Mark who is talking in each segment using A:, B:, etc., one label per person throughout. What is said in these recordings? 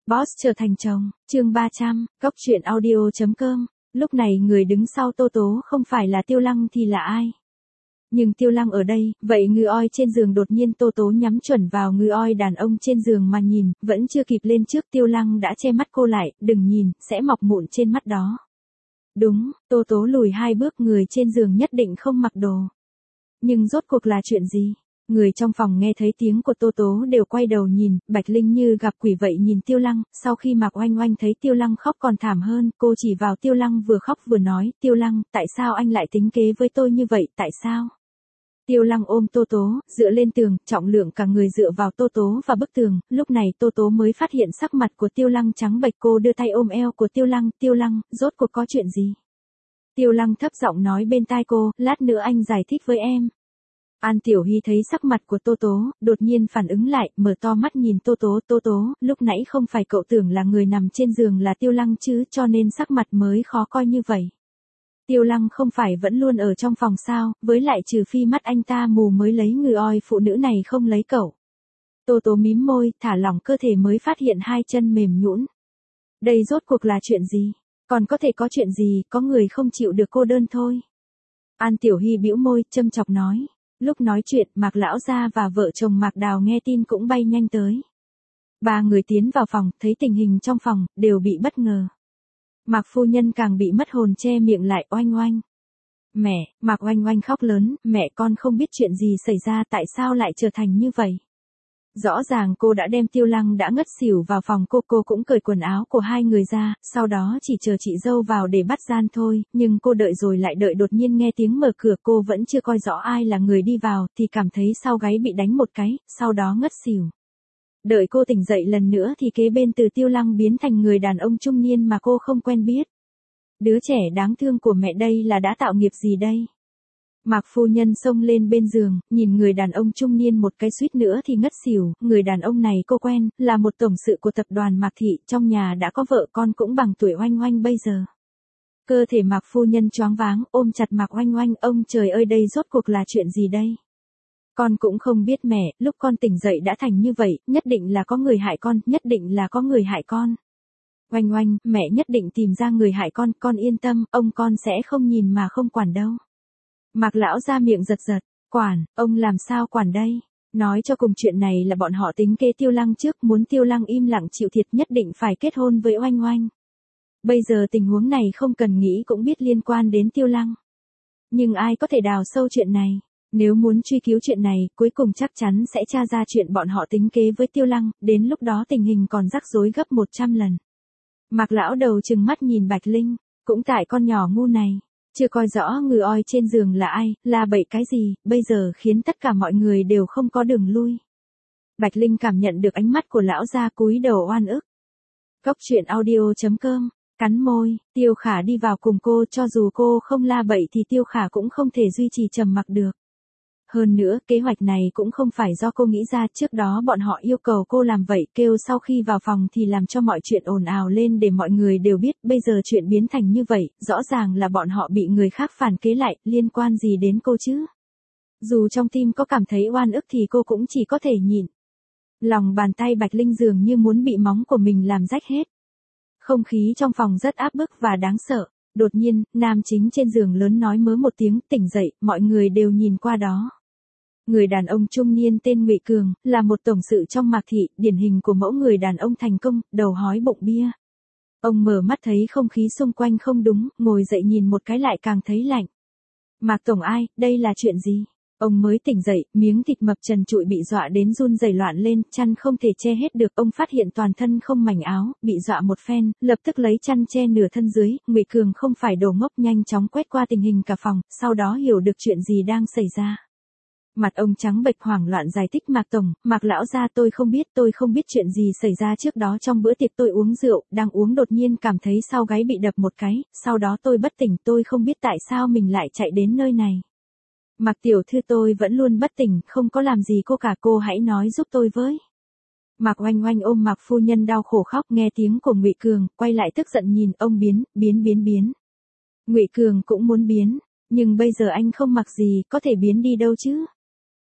A: Boss trở thành chồng, chương 300, Góc truyện audio.com. Lúc này người đứng sau Tô Tố không phải là Tiêu Lăng thì là ai? Nhưng Tiêu Lăng ở đây, vậy ngư oi trên giường đột nhiên Tô Tố nhắm chuẩn vào ngư oi đàn ông trên giường mà nhìn, vẫn chưa kịp lên trước Tiêu Lăng đã che mắt cô lại, đừng nhìn, sẽ mọc mụn trên mắt đó. Đúng, Tô Tố lùi 2 bước, người trên giường nhất định không mặc đồ. Nhưng rốt cuộc là chuyện gì? Người trong phòng nghe thấy tiếng của Tô Tố đều quay đầu nhìn, Bạch Linh như gặp quỷ vậy nhìn Tiêu Lăng, sau khi Mạc Oanh Oanh thấy Tiêu Lăng khóc còn thảm hơn, cô chỉ vào Tiêu Lăng vừa khóc vừa nói, Tiêu Lăng, tại sao anh lại tính kế với tôi như vậy, tại sao? Tiêu Lăng ôm Tô Tố, dựa lên tường, trọng lượng cả người dựa vào Tô Tố và bức tường, lúc này Tô Tố mới phát hiện sắc mặt của Tiêu Lăng trắng bệch, cô đưa tay ôm eo của Tiêu Lăng, rốt cuộc có chuyện gì? Tiêu Lăng thấp giọng nói bên tai cô, lát nữa anh giải thích với em. An Tiểu Hy thấy sắc mặt của Tô Tố, đột nhiên phản ứng lại, mở to mắt nhìn Tô Tố, lúc nãy không phải cậu tưởng là người nằm trên giường là Tiêu Lăng chứ, cho nên sắc mặt mới khó coi như vậy. Tiêu Lăng không phải vẫn luôn ở trong phòng sao, với lại trừ phi mắt anh ta mù mới lấy người oi, phụ nữ này không lấy cậu. Tô Tố mím môi, thả lỏng cơ thể mới phát hiện 2 chân mềm nhũn. Đây rốt cuộc là chuyện gì? Còn có thể có chuyện gì, có người không chịu được cô đơn thôi. An Tiểu Hy bĩu môi, châm chọc nói. Lúc nói chuyện, Mạc Lão Gia và vợ chồng Mạc Đào nghe tin cũng bay nhanh tới. 3 người tiến vào phòng, thấy tình hình trong phòng, đều bị bất ngờ. Mạc phu nhân càng bị mất hồn, che miệng lại, Oanh Oanh. Mẹ, Mạc Oanh Oanh khóc lớn, mẹ con không biết chuyện gì xảy ra, tại sao lại trở thành như vậy. Rõ ràng cô đã đem Tiêu Lăng đã ngất xỉu vào phòng cô cũng cởi quần áo của 2 người ra, sau đó chỉ chờ chị dâu vào để bắt gian thôi, nhưng cô đợi rồi lại đợi, đột nhiên nghe tiếng mở cửa, cô vẫn chưa coi rõ ai là người đi vào, thì cảm thấy sau gáy bị đánh một cái, sau đó ngất xỉu. Đợi cô tỉnh dậy lần nữa thì kế bên từ Tiêu Lăng biến thành người đàn ông trung niên mà cô không quen biết. Đứa trẻ đáng thương của mẹ đây là đã tạo nghiệp gì đây? Mạc phu nhân xông lên bên giường, nhìn người đàn ông trung niên một cái suýt nữa thì ngất xỉu, người đàn ông này cô quen, là một tổng sự của tập đoàn Mạc Thị, trong nhà đã có vợ con cũng bằng tuổi Oanh Oanh bây giờ. Cơ thể Mạc phu nhân choáng váng, ôm chặt Mạc Oanh Oanh, ông trời ơi đây rốt cuộc là chuyện gì đây? Con cũng không biết mẹ, lúc con tỉnh dậy đã thành như vậy, nhất định là có người hại con, nhất định là có người hại con. Oanh Oanh, mẹ nhất định tìm ra người hại con yên tâm, ông con sẽ không nhìn mà không quản đâu. Mạc Lão ra miệng giật, quản, ông làm sao quản đây? Nói cho cùng chuyện này là bọn họ tính kế Tiêu Lăng trước, muốn Tiêu Lăng im lặng chịu thiệt, nhất định phải kết hôn với Oanh Oanh. Bây giờ tình huống này không cần nghĩ cũng biết liên quan đến Tiêu Lăng. Nhưng ai có thể đào sâu chuyện này? Nếu muốn truy cứu chuyện này, cuối cùng chắc chắn sẽ tra ra chuyện bọn họ tính kế với Tiêu Lăng, đến lúc đó tình hình còn rắc rối gấp 100 lần. Mạc Lão đầu trừng mắt nhìn Bạch Linh, cũng tại con nhỏ ngu này. Chưa coi rõ người oi trên giường là ai, la bậy cái gì, bây giờ khiến tất cả mọi người đều không có đường lui. Bạch Linh cảm nhận được ánh mắt của lão gia, cúi đầu oan ức. Góc truyện audio.com, cắn môi, Tiêu Khả đi vào cùng cô, cho dù cô không la bậy thì Tiêu Khả cũng không thể duy trì trầm mặc được. Hơn nữa, kế hoạch này cũng không phải do cô nghĩ ra, trước đó bọn họ yêu cầu cô làm vậy, kêu sau khi vào phòng thì làm cho mọi chuyện ồn ào lên để mọi người đều biết, bây giờ chuyện biến thành như vậy, rõ ràng là bọn họ bị người khác phản kế lại, liên quan gì đến cô chứ? Dù trong tim có cảm thấy oan ức thì cô cũng chỉ có thể nhịn. Lòng bàn tay Bạch Linh dường như muốn bị móng của mình làm rách hết. Không khí trong phòng rất áp bức và đáng sợ. Đột nhiên, nam chính trên giường lớn nói mớ một tiếng, tỉnh dậy, mọi người đều nhìn qua đó. Người đàn ông trung niên tên Ngụy Cường, là một tổng sự trong Mạc Thị, điển hình của mẫu người đàn ông thành công, đầu hói bụng bia. Ông mở mắt thấy không khí xung quanh không đúng, ngồi dậy nhìn một cái lại càng thấy lạnh. Mạc tổng ai, đây là chuyện gì? Ông mới tỉnh dậy, miếng thịt mập trần trụi bị dọa đến run rẩy loạn lên, chăn không thể che hết được, ông phát hiện toàn thân không mảnh áo, bị dọa một phen, lập tức lấy chăn che nửa thân dưới, Ngụy Cường không phải đồ ngốc, nhanh chóng quét qua tình hình cả phòng, sau đó hiểu được chuyện gì đang xảy ra. Mặt ông trắng bệch hoảng loạn giải thích, Mạc tổng, Mạc lão gia, tôi không biết chuyện gì xảy ra trước đó, trong bữa tiệc tôi uống rượu, đang uống đột nhiên cảm thấy sau gáy bị đập một cái, sau đó tôi bất tỉnh, tôi không biết tại sao mình lại chạy đến nơi này. Mạc tiểu thư, tôi vẫn luôn bất tỉnh, không có làm gì cô cả, cô hãy nói giúp tôi với. Mạc Oanh Oanh ôm Mạc phu nhân đau khổ khóc, nghe tiếng của Ngụy Cường, quay lại tức giận nhìn ông biến. Ngụy Cường cũng muốn biến, nhưng bây giờ anh không mặc gì, có thể biến đi đâu chứ?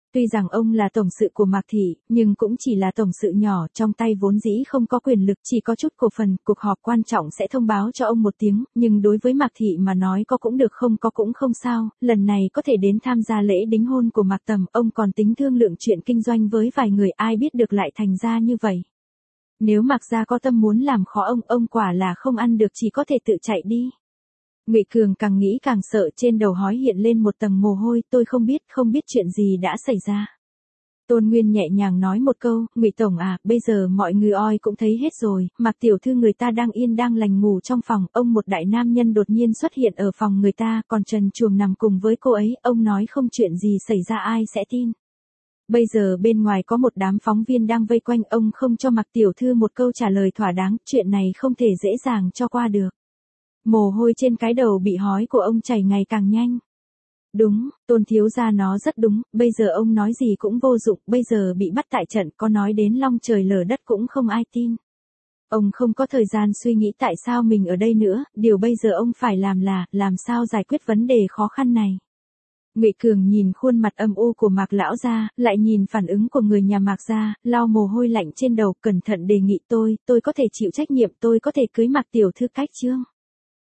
A: Tuy rằng ông là tổng sự của Mạc Thị, nhưng cũng chỉ là tổng sự nhỏ, trong tay vốn dĩ không có quyền lực, chỉ có chút cổ phần, cuộc họp quan trọng sẽ thông báo cho ông một tiếng, nhưng đối với Mạc Thị mà nói có cũng được không có cũng không sao, lần này có thể đến tham gia lễ đính hôn của Mạc Tầm, ông còn tính thương lượng chuyện kinh doanh với vài người, ai biết được lại thành ra như vậy. Nếu Mạc gia có tâm muốn làm khó ông quả là không ăn được, chỉ có thể tự chạy đi. Ngụy Cường càng nghĩ càng sợ, trên đầu hói hiện lên một tầng mồ hôi, tôi không biết chuyện gì đã xảy ra. Tôn Nguyên nhẹ nhàng nói một câu, Ngụy Tổng à, bây giờ mọi người oi cũng thấy hết rồi, Mạc tiểu thư người ta đang yên đang lành ngủ trong phòng, ông một đại nam nhân đột nhiên xuất hiện ở phòng người ta, còn trần truồng nằm cùng với cô ấy, ông nói không chuyện gì xảy ra ai sẽ tin. Bây giờ bên ngoài có một đám phóng viên đang vây quanh, ông không cho Mạc tiểu thư một câu trả lời thỏa đáng, chuyện này không thể dễ dàng cho qua được. Mồ hôi trên cái đầu bị hói của ông chảy ngày càng nhanh. Đúng, Tôn thiếu gia nó rất đúng, bây giờ ông nói gì cũng vô dụng, bây giờ bị bắt tại trận, có nói đến long trời lở đất cũng không ai tin. Ông không có thời gian suy nghĩ tại sao mình ở đây nữa, điều bây giờ ông phải làm là, làm sao giải quyết vấn đề khó khăn này. Ngụy Cường nhìn khuôn mặt âm u của Mạc lão gia, lại nhìn phản ứng của người nhà Mạc gia, lau mồ hôi lạnh trên đầu, cẩn thận đề nghị tôi có thể chịu trách nhiệm, tôi có thể cưới Mạc tiểu thư cách chương.